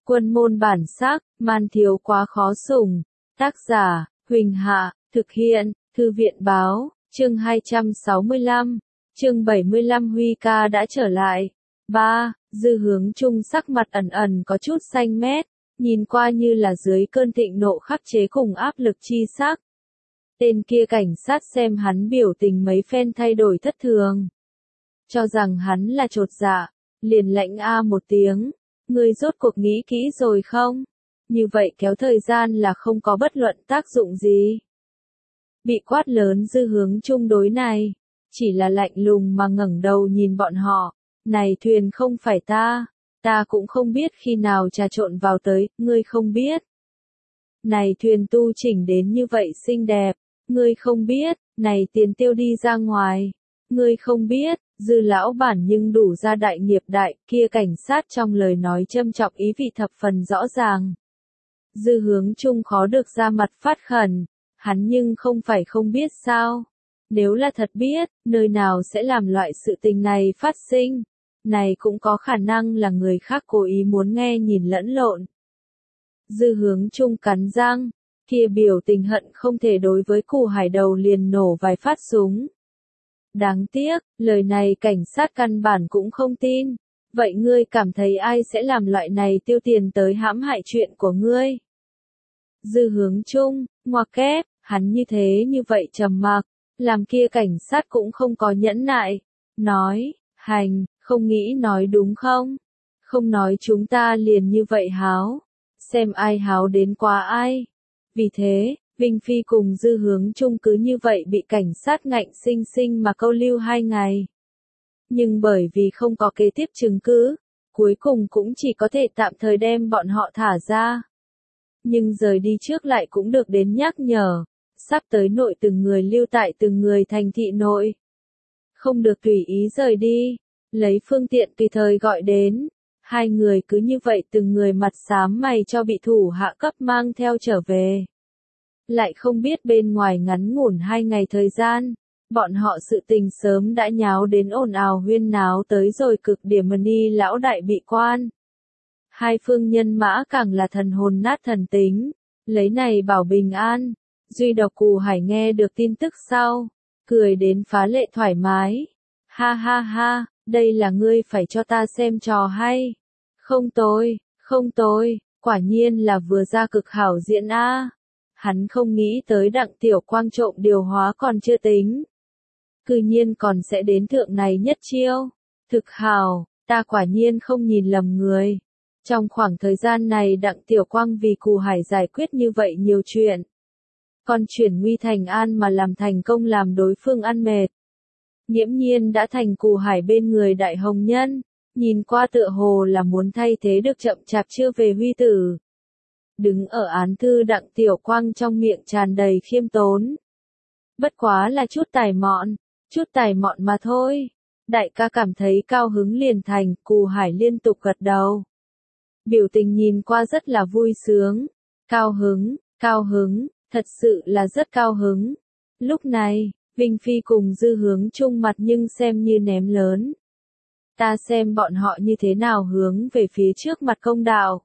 Quân môn bản sắc, man thiếu quá khó sủng. Tác giả, Huỳnh Hạ, thực hiện, Thư viện báo, chương 265, chương 75 Huy ca đã trở lại. 3. Dư Hướng Trung sắc mặt ẩn ẩn có chút xanh mét, nhìn qua như là dưới cơn thịnh nộ khắc chế cùng áp lực chi sắc. Tên kia cảnh sát xem hắn biểu tình mấy phen thay đổi thất thường. Cho rằng hắn là chột dạ, liền lạnh a một tiếng. Ngươi rốt cuộc nghĩ kỹ rồi không? Như vậy kéo thời gian là không có bất luận tác dụng gì. Bị quát lớn Dư Hướng Trung đối này, chỉ là lạnh lùng mà ngẩng đầu nhìn bọn họ. Này thuyền không phải ta cũng không biết khi nào trà trộn vào tới, ngươi không biết. Này thuyền tu chỉnh đến như vậy xinh đẹp, ngươi không biết, này tiền tiêu đi ra ngoài, ngươi không biết. Dư lão bản nhưng đủ ra đại nghiệp đại, kia cảnh sát trong lời nói châm chọc ý vị thập phần rõ ràng. Dư Hướng Trung khó được ra mặt phát khẩn, hắn nhưng không phải không biết sao. Nếu là thật biết, nơi nào sẽ làm loại sự tình này phát sinh, này cũng có khả năng là người khác cố ý muốn nghe nhìn lẫn lộn. Dư Hướng Trung cắn răng, kia biểu tình hận không thể đối với Cù Hải đầu liền nổ vài phát súng. Đáng tiếc, lời này cảnh sát căn bản cũng không tin. Vậy ngươi cảm thấy ai sẽ làm loại này tiêu tiền tới hãm hại chuyện của ngươi? Dư Hướng Trung, ngoặc kép, hắn như thế như vậy trầm mặc, làm kia cảnh sát cũng không có nhẫn nại. Nói, hành, không nghĩ nói đúng không? Không nói chúng ta liền như vậy háo. Xem ai háo đến quá ai. Vì thế, Vinh Phi cùng Dư Hướng Trung cứ như vậy bị cảnh sát ngạnh sinh sinh mà câu lưu 2 ngày. Nhưng bởi vì không có kế tiếp chứng cứ, cuối cùng cũng chỉ có thể tạm thời đem bọn họ thả ra. Nhưng rời đi trước lại cũng được đến nhắc nhở, sắp tới nội từng người lưu tại từng người thành thị nội. Không được tùy ý rời đi, lấy phương tiện tùy thời gọi đến. 2 người cứ như vậy từng người mặt xám mày cho bị thủ hạ cấp mang theo trở về. Lại không biết bên ngoài ngắn ngủn 2 ngày thời gian, bọn họ sự tình sớm đã nháo đến ồn ào huyên náo tới rồi cực điểm ni lão đại bị quan. 2 phương nhân mã càng là thần hồn nát thần tính, lấy này bảo bình an. Duy độc Cù Hải nghe được tin tức sau, cười đến phá lệ thoải mái. Ha ha ha, đây là ngươi phải cho ta xem trò hay. Không tồi, quả nhiên là vừa ra cực hảo diễn a. Hắn không nghĩ tới Đặng Tiểu Quang trộm điều hóa còn chưa tính. Cư nhiên còn sẽ đến thượng này nhất chiêu. Thực hảo, ta quả nhiên không nhìn lầm người. Trong khoảng thời gian này Đặng Tiểu Quang vì Cù Hải giải quyết như vậy nhiều chuyện. Còn chuyển nguy thành an mà làm thành công làm đối phương ăn mệt. Nghiễm nhiên đã thành Cù Hải bên người đại hồng nhân, nhìn qua tựa hồ là muốn thay thế được chậm chạp chưa về huy tử. Đứng ở án thư Đặng Tiểu Quang trong miệng tràn đầy khiêm tốn. Bất quá là chút tài mọn mà thôi. Đại ca cảm thấy cao hứng liền thành, Cù Hải liên tục gật đầu. Biểu tình nhìn qua rất là vui sướng. Cao hứng, thật sự là rất cao hứng. Lúc này, Vinh Phi cùng Dư Hướng Trung mặt nhưng xem như ném lớn. Ta xem bọn họ như thế nào hướng về phía trước mặt công đạo.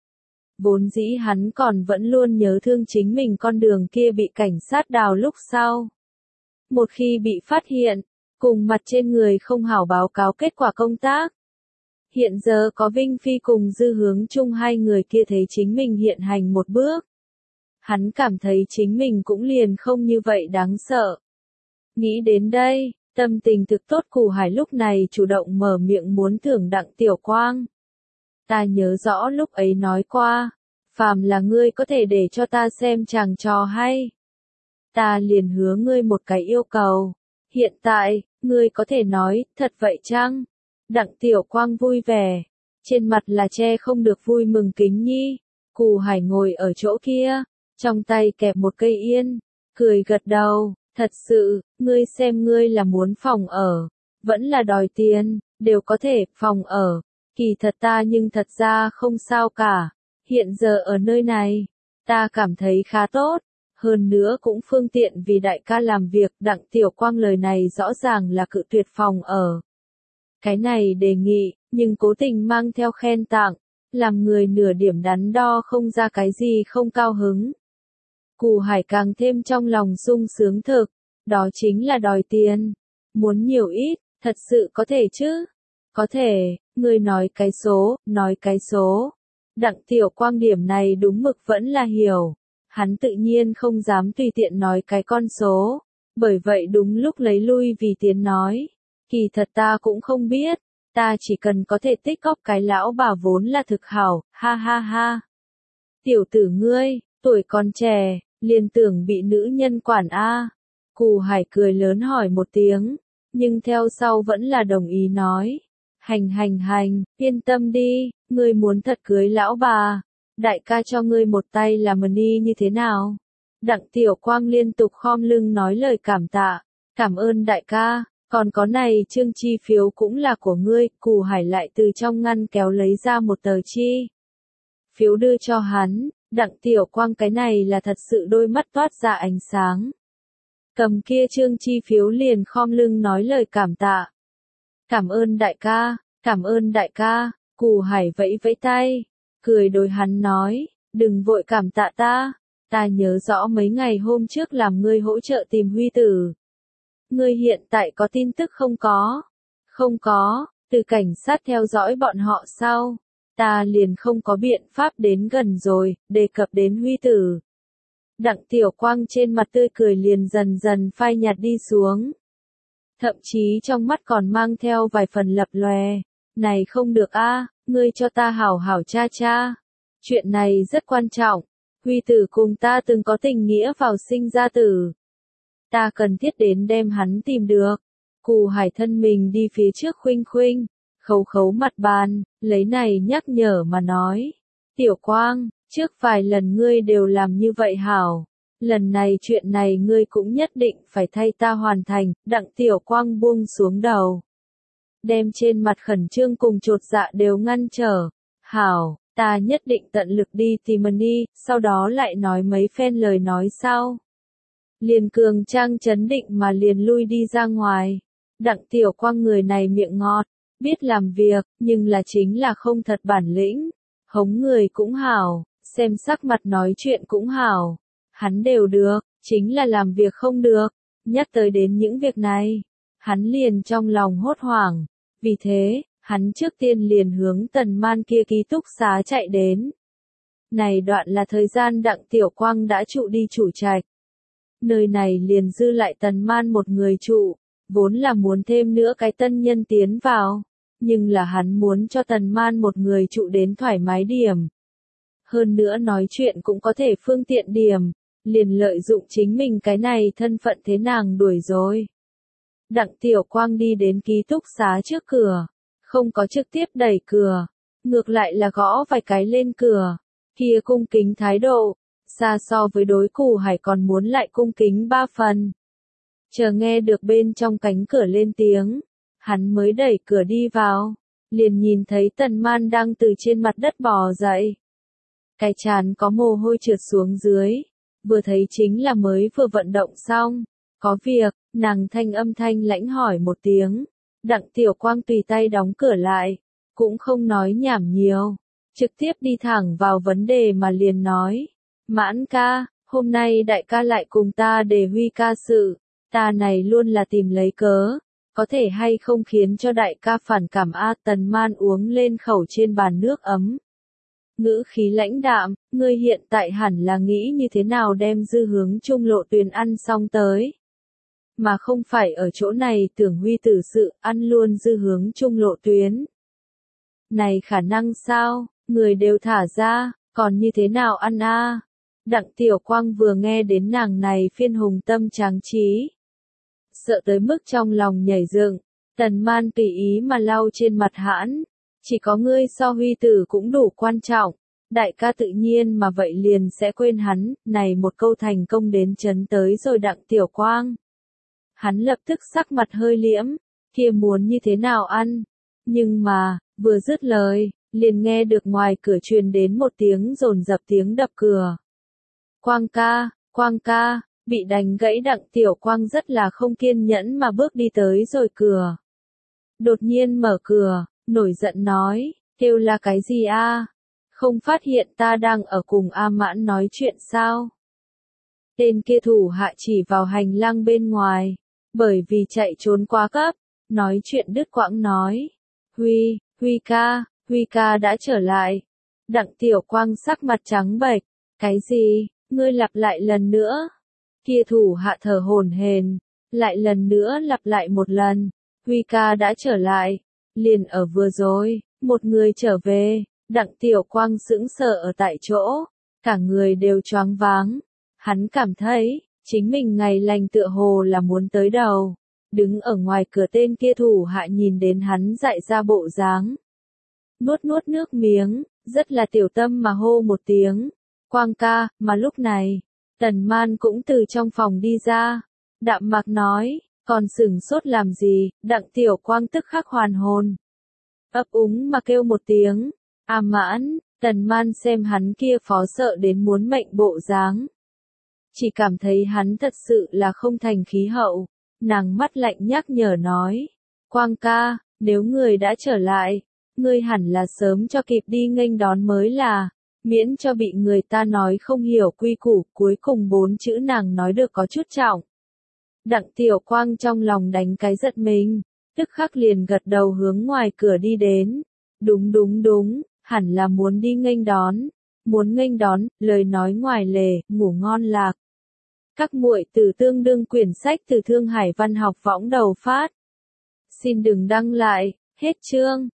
Vốn dĩ hắn còn vẫn luôn nhớ thương chính mình con đường kia bị cảnh sát đào lúc sau. Một khi bị phát hiện, cùng mặt trên người không hảo báo cáo kết quả công tác. Hiện giờ có Vinh Phi cùng Dư Hướng Trung 2 người kia thấy chính mình hiện hành một bước. Hắn cảm thấy chính mình cũng liền không như vậy đáng sợ. Nghĩ đến đây, tâm tình thực tốt Cù Hải lúc này chủ động mở miệng muốn thưởng Đặng Tiểu Quang. Ta nhớ rõ lúc ấy nói qua, phàm là ngươi có thể để cho ta xem chàng trò hay. Ta liền hứa ngươi một cái yêu cầu. Hiện tại, ngươi có thể nói, thật vậy chăng? Đặng Tiểu Quang vui vẻ, trên mặt là che không được vui mừng kính nhi. Cù Hải ngồi ở chỗ kia, trong tay kẹp một cây yên, cười gật đầu, thật sự, ngươi xem ngươi là muốn phòng ở, vẫn là đòi tiền, đều có thể, phòng ở. Kỳ thật ta nhưng thật ra không sao cả, hiện giờ ở nơi này, ta cảm thấy khá tốt, hơn nữa cũng phương tiện vì đại ca làm việc. Đặng Tiểu Quang lời này rõ ràng là cự tuyệt phòng ở. Cái này đề nghị, nhưng cố tình mang theo khen tặng, làm người nửa điểm đắn đo không ra cái gì không cao hứng. Cù Hải càng thêm trong lòng sung sướng thực, đó chính là đòi tiền. Muốn nhiều ít, thật sự có thể chứ? Có thể, ngươi nói cái số, nói cái số. Đặng Tiểu Quang điểm này đúng mực vẫn là hiểu. Hắn tự nhiên không dám tùy tiện nói cái con số. Bởi vậy đúng lúc lấy lui vì tiến nói. Kỳ thật ta cũng không biết. Ta chỉ cần có thể tích góp cái lão bà vốn là thực hảo, ha ha ha. Tiểu tử ngươi, tuổi còn trẻ, liền tưởng bị nữ nhân quản a. Cù Hải cười lớn hỏi một tiếng, nhưng theo sau vẫn là đồng ý nói. Hành, yên tâm đi, ngươi muốn thật cưới lão bà. Đại ca cho ngươi một tay làm money như thế nào? Đặng Tiểu Quang liên tục khom lưng nói lời cảm tạ. Cảm ơn đại ca, còn có này chương chi phiếu cũng là của ngươi. Cù Hải lại từ trong ngăn kéo lấy ra một tờ chi phiếu đưa cho hắn. Đặng Tiểu Quang cái này là thật sự đôi mắt toát ra ánh sáng. Cầm kia chương chi phiếu liền khom lưng nói lời cảm tạ. Cảm ơn đại ca, Cù Hải vẫy vẫy tay, cười đối hắn nói, đừng vội cảm tạ ta nhớ rõ mấy ngày hôm trước làm ngươi hỗ trợ tìm Huy Tử. Ngươi hiện tại có tin tức không có? Không có, từ cảnh sát theo dõi bọn họ sau. Ta liền không có biện pháp đến gần rồi, đề cập đến Huy Tử. Đặng Tiểu Quang trên mặt tươi cười liền dần dần phai nhạt đi xuống. Thậm chí trong mắt còn mang theo vài phần lập lòe. Này không được a, ngươi cho ta hảo hảo cha. Chuyện này rất quan trọng. Huy Tử cùng ta từng có tình nghĩa vào sinh ra tử. Ta cần thiết đến đem hắn tìm được. Cù Hải thân mình đi phía trước khuynh, khấu mặt bàn, lấy này nhắc nhở mà nói. Tiểu Quang, trước vài lần ngươi đều làm như vậy hảo. Lần này chuyện này ngươi cũng nhất định phải thay ta hoàn thành. Đặng Tiểu Quang buông xuống đầu. Đem trên mặt khẩn trương cùng chột dạ đều ngăn trở. Hảo, ta nhất định tận lực đi tìm money, sau đó lại nói mấy phen lời nói sau. Liền cường trang chấn định mà liền lui đi ra ngoài. Đặng Tiểu Quang người này miệng ngọt, biết làm việc, nhưng là chính là không thật bản lĩnh. Hống người cũng hảo, xem sắc mặt nói chuyện cũng hảo. Hắn đều được, chính là làm việc không được. Nhắc tới đến những việc này, hắn liền trong lòng hốt hoảng. Vì thế, hắn trước tiên liền hướng Tần Man kia ký túc xá chạy đến. Này đoạn là thời gian Đặng Tiểu Quang đã trụ đi chủ trạch. Nơi này liền dư lại Tần Man một người trụ, vốn là muốn thêm nữa cái tân nhân tiến vào, nhưng là hắn muốn cho Tần Man một người trụ đến thoải mái điểm. Hơn nữa nói chuyện cũng có thể phương tiện điểm, liền lợi dụng chính mình cái này thân phận thế nàng đuổi rồi. Đặng Tiểu Quang đi đến ký túc xá trước cửa, không có trực tiếp đẩy cửa, ngược lại là gõ vài cái lên cửa, kia cung kính thái độ, xa so với đối Cù Hải còn muốn lại cung kính 3 phần. Chờ nghe được bên trong cánh cửa lên tiếng, hắn mới đẩy cửa đi vào, liền nhìn thấy Tần Man đang từ trên mặt đất bò dậy. Cái trán có mồ hôi trượt xuống dưới, vừa thấy chính là mới vừa vận động xong. Có việc, nàng thanh lãnh hỏi một tiếng. Đặng Tiểu Quang tùy tay đóng cửa lại, cũng không nói nhảm nhiều, trực tiếp đi thẳng vào vấn đề mà liền nói. Mãn ca, hôm nay đại ca lại cùng ta đề Huy ca sự, ta này luôn là tìm lấy cớ, có thể hay không khiến cho đại ca phản cảm a. Tần Man uống lên khẩu trên bàn nước ấm. Ngữ khí lãnh đạm, ngươi hiện tại hẳn là nghĩ như thế nào đem dư hướng trung lộ tuyền ăn xong tới. Mà không phải ở chỗ này tưởng Huy Tử sự ăn luôn dư hướng trung lộ tuyến. Này khả năng sao, người đều thả ra, còn như thế nào ăn a? Đặng Tiểu Quang vừa nghe đến nàng này phiên hùng tâm tráng trí. Sợ tới mức trong lòng nhảy dựng, Tần Man tùy ý mà lau trên mặt hãn. Chỉ có ngươi so Huy Tử cũng đủ quan trọng. Đại ca tự nhiên mà vậy liền sẽ quên hắn, này một câu thành công đến chấn tới rồi Đặng Tiểu Quang. Hắn lập tức sắc mặt hơi liễm, kia muốn như thế nào ăn. Nhưng mà, vừa dứt lời, liền nghe được ngoài cửa truyền đến một tiếng dồn dập tiếng đập cửa. Quang ca, bị đánh gãy Đặng Tiểu Quang rất là không kiên nhẫn mà bước đi tới rồi cửa. Đột nhiên mở cửa, nổi giận nói, kêu là cái gì a? không phát hiện ta đang ở cùng A Mãn nói chuyện sao? Tên kia thủ hạ chỉ vào hành lang bên ngoài, bởi vì chạy trốn quá cấp, nói chuyện đứt quãng nói. Huy ca đã trở lại. Đặng Tiểu Quang sắc mặt trắng bệch, cái gì, ngươi lặp lại lần nữa. Kia thủ hạ thở hổn hển, lại lần nữa lặp lại một lần, Huy ca đã trở lại, liền ở vừa rồi, một người trở về. Đặng Tiểu Quang sững sờ ở tại chỗ, cả người đều choáng váng. Hắn cảm thấy, chính mình ngày lành tựa hồ là muốn tới đầu. Đứng ở ngoài cửa tên kia thủ hạ nhìn đến hắn dại ra bộ dáng. Nuốt nước miếng, rất là tiểu tâm mà hô một tiếng. Quang ca, mà lúc này, Tần Man cũng từ trong phòng đi ra. Đạm Mạc nói, còn sửng sốt làm gì, Đặng Tiểu Quang tức khắc hoàn hồn. Ấp úng mà kêu một tiếng. A Mãn, Tần Man xem hắn kia phó sợ đến muốn mệnh bộ dáng. Chỉ cảm thấy hắn thật sự là không thành khí hậu. Nàng mắt lạnh nhắc nhở nói. Quang ca, nếu người đã trở lại, ngươi hẳn là sớm cho kịp đi nghênh đón mới là, miễn cho bị người ta nói không hiểu quy củ. Cuối cùng 4 chữ nàng nói được có chút trọng. Đặng Tiểu Quang trong lòng đánh cái giật mình, tức khắc liền gật đầu hướng ngoài cửa đi đến. Đúng, hẳn là muốn đi nghênh đón. Muốn nghênh đón, lời nói ngoài lề, ngủ ngon lạc. Các muội tử tương đương quyển sách từ Thương Hải Văn học võng đầu phát. Xin đừng đăng lại, hết chương.